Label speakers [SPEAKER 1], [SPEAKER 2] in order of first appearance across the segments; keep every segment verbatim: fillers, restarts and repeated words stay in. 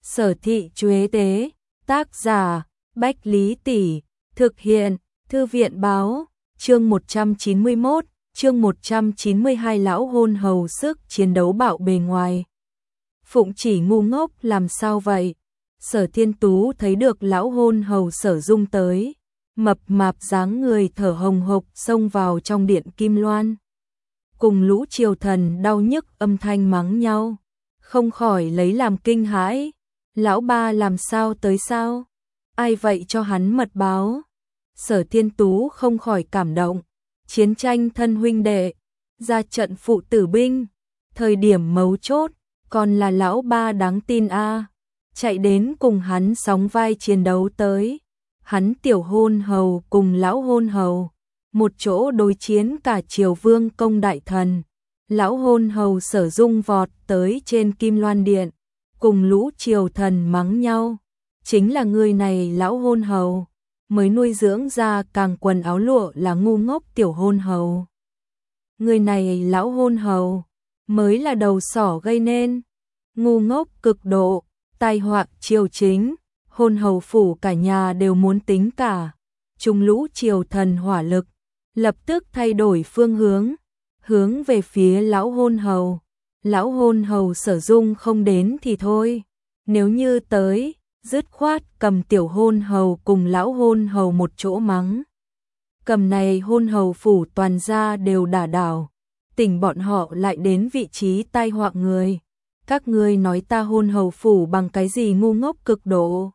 [SPEAKER 1] Sở thị Chuế tế, tác giả, Bách Lý Tỷ, thực hiện, Thư viện báo, chương một trăm chín mươi mốt, chương một trăm chín mươi hai lão hôn hầu sức chiến đấu bạo bề ngoài. Phụng Chỉ ngu ngốc làm sao vậy? Sở Thiên Tú thấy được lão hôn hầu Sở Dung tới, mập mạp dáng người thở hồng hộc xông vào trong điện Kim Loan. Cùng lũ triều thần đau nhức âm thanh mắng nhau, không khỏi lấy làm kinh hãi. Lão ba làm sao tới sao? Ai vậy cho hắn mật báo? Sở Thiên Tú không khỏi cảm động. Chiến tranh thân huynh đệ, ra trận phụ tử binh, thời điểm mấu chốt, còn là lão ba đáng tin a, chạy đến cùng hắn sóng vai chiến đấu tới. Hắn tiểu hôn hầu cùng lão hôn hầu, một chỗ đối chiến cả triều vương công đại thần. Lão hôn hầu Sở Dung vọt tới trên Kim Loan điện, cùng lũ triều thần mắng nhau. Chính là người này lão hôn hầu, mới nuôi dưỡng ra càng quần áo lụa là ngu ngốc tiểu hôn hầu. Người này lão hôn hầu, mới là đầu sỏ gây nên, ngu ngốc cực độ, tai họa triều chính, hôn hầu phủ cả nhà đều muốn tính cả. Trung lũ triều thần hỏa lực, lập tức thay đổi phương hướng, hướng về phía lão hôn hầu. Lão hôn hầu Sở Dung không đến thì thôi, nếu như tới, dứt khoát cầm tiểu hôn hầu cùng lão hôn hầu một chỗ mắng. Cầm này hôn hầu phủ toàn gia đều đả đảo, tỉnh bọn họ lại đến vị trí tai họa người. Các ngươi nói ta hôn hầu phủ bằng cái gì ngu ngốc cực độ?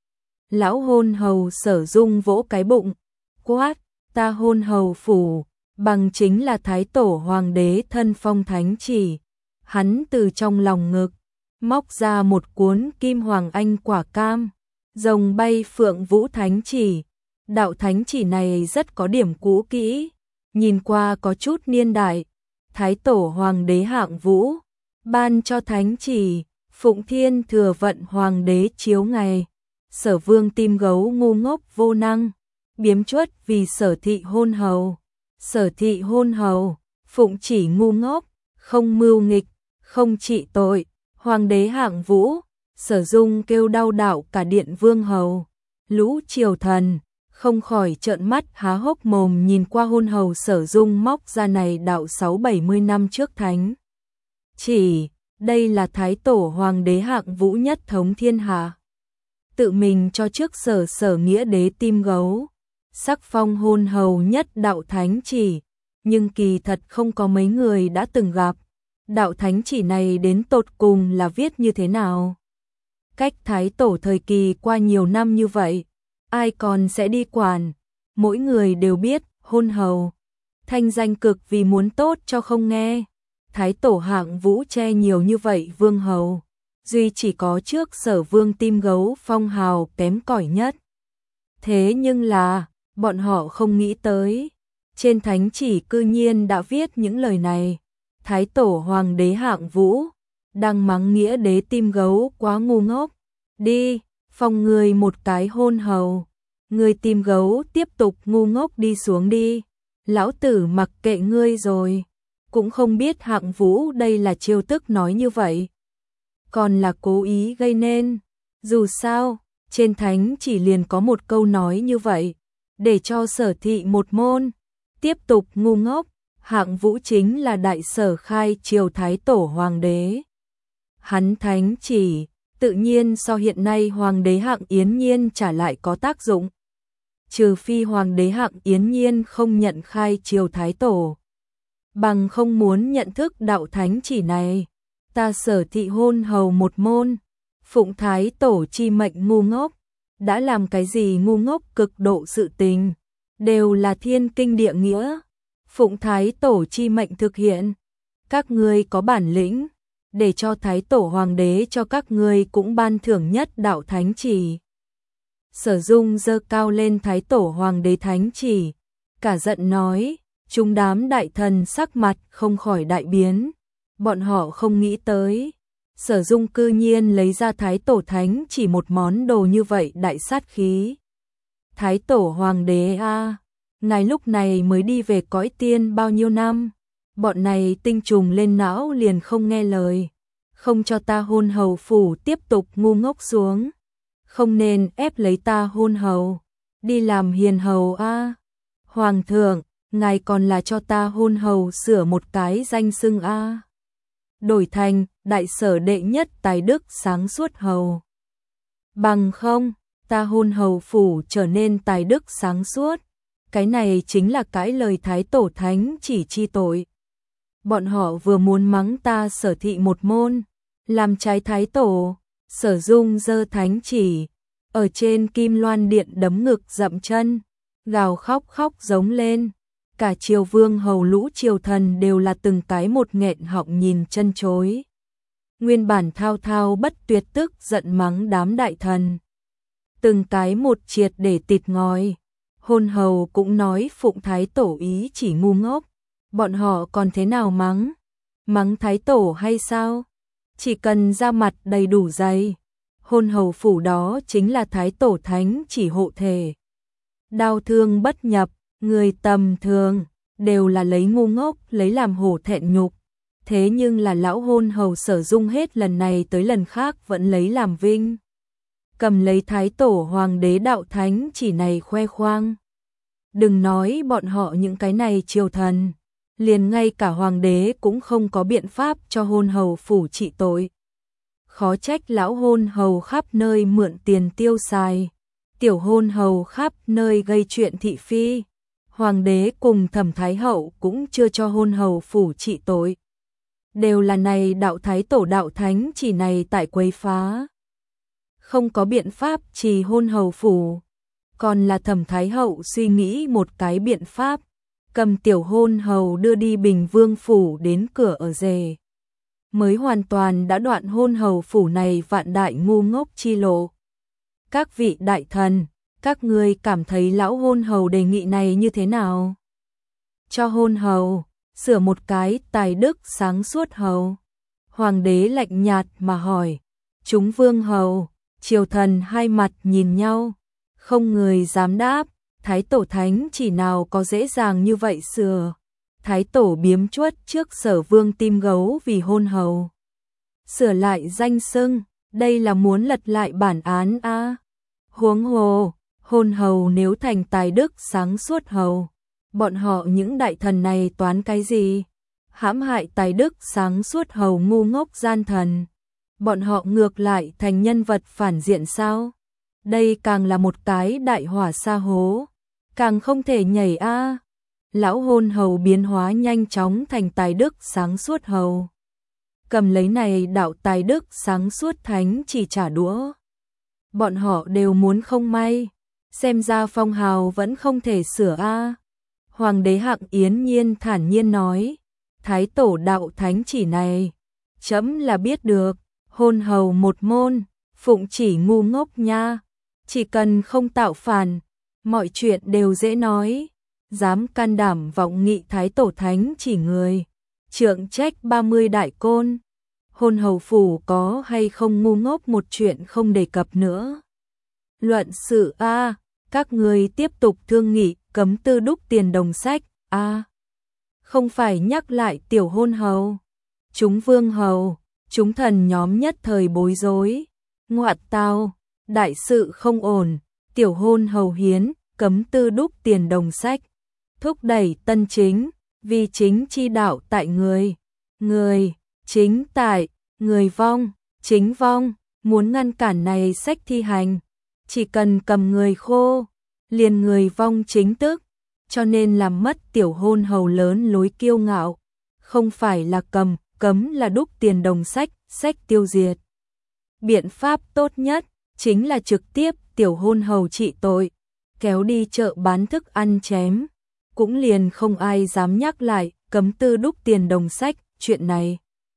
[SPEAKER 1] Lão hôn hầu Sở Dung vỗ cái bụng, quát, ta hôn hầu phủ, bằng chính là thái tổ hoàng đế thân phong thánh chỉ. Hắn từ trong lòng ngực, móc ra một cuốn kim hoàng anh quả cam, rồng bay phượng vũ thánh chỉ. Đạo thánh chỉ này rất có điểm cũ kỹ, nhìn qua có chút niên đại. Thái tổ hoàng đế hạng vũ, ban cho thánh chỉ, Phụng Thiên thừa vận hoàng đế chiếu ngày. Sở vương tim gấu ngu ngốc vô năng, biếm chuất vì sở thị hôn hầu. Sở thị hôn hầu, Phụng Chỉ ngu ngốc, không mưu nghịch, không trị tội. Hoàng đế hạng vũ, Sở Dung kêu đau đạo cả điện vương hầu. Lũ triều thần, không khỏi trợn mắt há hốc mồm nhìn qua hôn hầu Sở Dung móc ra này đạo sáu bảy mươi năm trước thánh chỉ. Đây là thái tổ hoàng đế hạng vũ nhất thống thiên hạ, tự mình cho trước sở sở nghĩa đế tim gấu, sắc phong hôn hầu nhất đạo thánh chỉ. Nhưng kỳ thật không có mấy người đã từng gặp. Đạo thánh chỉ này đến tột cùng là viết như thế nào? Cách thái tổ thời kỳ qua nhiều năm như vậy, ai còn sẽ đi quản? Mỗi người đều biết, hôn hầu, thanh danh cực vì muốn tốt cho không nghe. Thái tổ hạng vũ che nhiều như vậy vương hầu, duy chỉ có trước sở vương tim gấu phong hào kém cỏi nhất. Thế nhưng là, bọn họ không nghĩ tới, trên thánh chỉ cư nhiên đã viết những lời này. Thái tổ hoàng đế hạng vũ, đang mắng nghĩa đế tim gấu quá ngu ngốc. Đi, phong người một cái hôn hầu. Người tim gấu tiếp tục ngu ngốc đi xuống đi. Lão tử mặc kệ ngươi rồi. Cũng không biết hạng vũ đây là chiêu tức nói như vậy, còn là cố ý gây nên. Dù sao, trên thánh chỉ liền có một câu nói như vậy, để cho sở thị một môn tiếp tục ngu ngốc. Hạng vũ chính là đại sở khai triều thái tổ hoàng đế. Hắn thánh chỉ, tự nhiên so hiện nay hoàng đế hạng Yến Nhiên trả lại có tác dụng. Trừ phi hoàng đế hạng Yến Nhiên không nhận khai triều thái tổ, bằng không muốn nhận thức đạo thánh chỉ này. Ta sở thị hôn hầu một môn, phụng thái tổ chi mệnh ngu ngốc, đã làm cái gì ngu ngốc cực độ sự tình, đều là thiên kinh địa nghĩa. Phụng thái tổ chi mệnh thực hiện, các ngươi có bản lĩnh, để cho thái tổ hoàng đế cho các ngươi cũng ban thưởng nhất đạo thánh chỉ. Sở Dung giơ cao lên thái tổ hoàng đế thánh chỉ, cả giận nói. Chúng đám đại thần sắc mặt không khỏi đại biến, bọn họ không nghĩ tới, Sở Dung cư nhiên lấy ra thái tổ thánh chỉ một món đồ như vậy đại sát khí. Thái tổ hoàng đế a, à, ngài lúc này mới đi về cõi tiên bao nhiêu năm, bọn này tinh trùng lên não liền không nghe lời, không cho ta hôn hầu phủ tiếp tục ngu ngốc xuống, không nên ép lấy ta hôn hầu, đi làm hiền hầu a. Hoàng thượng, ngài còn là cho ta hôn hầu sửa một cái danh xưng a. Đổi thành đại sở đệ nhất tài đức sáng suốt hầu. Bằng không, ta hôn hầu phủ trở nên tài đức sáng suốt. Cái này chính là cãi lời Thái Tổ Thánh chỉ chi tội. Bọn họ vừa muốn mắng ta Sở thị một môn, làm trái Thái Tổ. Sở Dung giơ thánh chỉ, ở trên Kim Loan Điện đấm ngực dậm chân, gào khóc khóc giống lên. Cả triều vương hầu lũ triều thần đều là từng cái một nghẹn họng nhìn chân chối. Nguyên bản thao thao bất tuyệt tức giận mắng đám đại thần. Từng cái một triệt để tịt ngòi. Hôn hầu cũng nói phụng Thái Tổ ý chỉ ngu ngốc. Bọn họ còn thế nào mắng? Mắng Thái Tổ hay sao? Chỉ cần ra mặt đầy đủ dày. Hôn hầu phủ đó chính là Thái Tổ Thánh chỉ hộ thể. Đau thương bất nhập, người tầm thường, đều là lấy ngu ngốc, lấy làm hổ thẹn nhục. Thế nhưng là lão hôn hầu Sở Dung hết lần này tới lần khác vẫn lấy làm vinh. Cầm lấy Thái Tổ Hoàng đế đạo thánh chỉ này khoe khoang. Đừng nói bọn họ những cái này triều thần, liền ngay cả hoàng đế cũng không có biện pháp cho hôn hầu phủ trị tội. Khó trách lão hôn hầu khắp nơi mượn tiền tiêu xài, tiểu hôn hầu khắp nơi gây chuyện thị phi. Hoàng đế cùng Thẩm Thái Hậu cũng chưa cho hôn hầu phủ trị tội. Đều là này đạo Thái Tổ đạo thánh chỉ này tại quấy phá. Không có biện pháp trì hôn hầu phủ. Còn là Thẩm Thái Hậu suy nghĩ một cái biện pháp, cầm tiểu hôn hầu đưa đi Bình Vương phủ đến cửa ở rể. Mới hoàn toàn đã đoạn hôn hầu phủ này vạn đại ngu ngốc chi lộ. Các vị đại thần, các ngươi cảm thấy lão hôn hầu đề nghị này như thế nào? Cho hôn hầu sửa một cái tài đức sáng suốt hầu. Hoàng đế lạnh nhạt mà hỏi. Chúng vương hầu, triều thần hai mặt nhìn nhau, không người dám đáp. Thái Tổ Thánh chỉ nào có dễ dàng như vậy sửa. Thái Tổ biếm chuất trước Sở Vương tim gấu vì hôn hầu. Sửa lại danh xưng, đây là muốn lật lại bản án a. À. Huống hồ, hôn hầu nếu thành tài đức sáng suốt hầu, bọn họ những đại thần này toán cái gì? Hãm hại tài đức sáng suốt hầu ngu ngốc gian thần. Bọn họ ngược lại thành nhân vật phản diện sao? Đây càng là một cái đại hỏa sa hố, càng không thể nhảy a. À. Lão hôn hầu biến hóa nhanh chóng thành tài đức sáng suốt hầu. Cầm lấy này đạo tài đức sáng suốt thánh chỉ trả đũa. Bọn họ đều muốn không may, xem ra phong hào vẫn không thể sửa a. À. Hoàng đế Hạng Yến Nhiên thản nhiên nói, Thái Tổ đạo thánh chỉ này, chấm là biết được, hôn hầu một môn, phụng chỉ ngu ngốc nha, chỉ cần không tạo phản, mọi chuyện đều dễ nói. Dám can đảm vọng nghị Thái Tổ Thánh chỉ người, trượng trách ba mươi đại côn. Hôn hầu phủ có hay không ngu ngốc một chuyện không đề cập nữa. Luận sự a, à, các người tiếp tục thương nghị cấm tư đúc tiền đồng sách a. À, không phải nhắc lại tiểu hôn hầu. Chúng vương hầu, chúng thần nhóm nhất thời bối rối. Ngoạt tao, đại sự không ổn, tiểu hôn hầu hiến, cấm tư đúc tiền đồng sách. Thúc đẩy tân chính, vì chính chi đạo tại người. Người, chính tại, người vong, chính vong, muốn ngăn cản này sách thi hành. Chỉ cần cầm người khô, liền người vong chính tức, cho nên làm mất tiểu hôn hầu lớn lối kiêu ngạo. Không phải là cầm, cấm là đúc tiền đồng sách, sách tiêu diệt. Biện pháp tốt nhất, chính là trực tiếp tiểu hôn hầu trị tội, kéo đi chợ bán thức ăn chém. Cũng liền không ai dám nhắc lại cấm tư đúc tiền đồng sách chuyện này.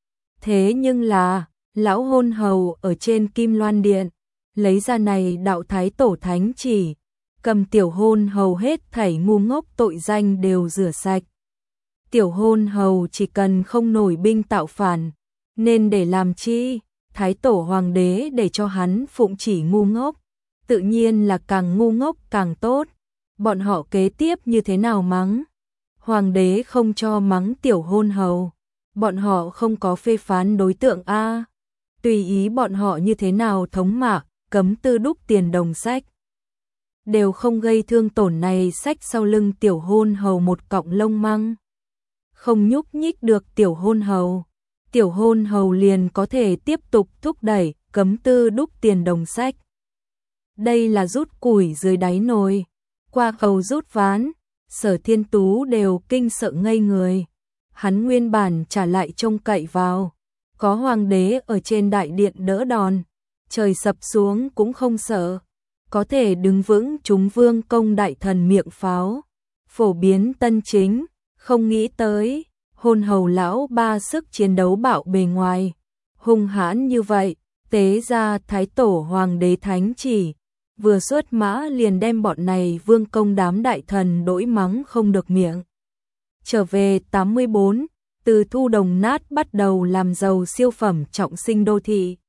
[SPEAKER 1] Thế nhưng là, lão hôn hầu ở trên Kim Loan Điện, lấy ra này đạo Thái Tổ Thánh chỉ, cầm tiểu hôn hầu hết thảy ngu ngốc tội danh đều rửa sạch. Tiểu hôn hầu chỉ cần không nổi binh tạo phản, nên để làm chi, Thái Tổ Hoàng đế để cho hắn phụng chỉ ngu ngốc, tự nhiên là càng ngu ngốc càng tốt. Bọn họ kế tiếp như thế nào mắng? Hoàng đế không cho mắng tiểu hôn hầu, bọn họ không có phê phán đối tượng a. Tùy ý bọn họ như thế nào thống mạ, cấm tư đúc tiền đồng sách. Đều không gây thương tổn này sách sau lưng tiểu hôn hầu một cọng lông măng. Không nhúc nhích được tiểu hôn hầu. Tiểu hôn hầu liền có thể tiếp tục thúc đẩy, cấm tư đúc tiền đồng sách. Đây là rút củi dưới đáy nồi. Qua khâu rút ván, Sở Thiên Tú đều kinh sợ ngây người. Hắn nguyên bản trả lại trông cậy vào. Có hoàng đế ở trên đại điện đỡ đòn. Trời sập xuống cũng không sợ. Có thể đứng vững chúng vương công đại thần miệng pháo. Phổ biến tân chính, không nghĩ tới. Hôn hầu lão ba sức chiến đấu bạo bề ngoài. Hung hãn như vậy, tế ra thái tổ hoàng đế thánh chỉ. Vừa xuất mã liền đem bọn này vương công đám đại thần đỗi mắng không được miệng. Trở về tám mươi bốn, từ thu đồng nát bắt đầu làm giàu siêu phẩm trọng sinh đô thị.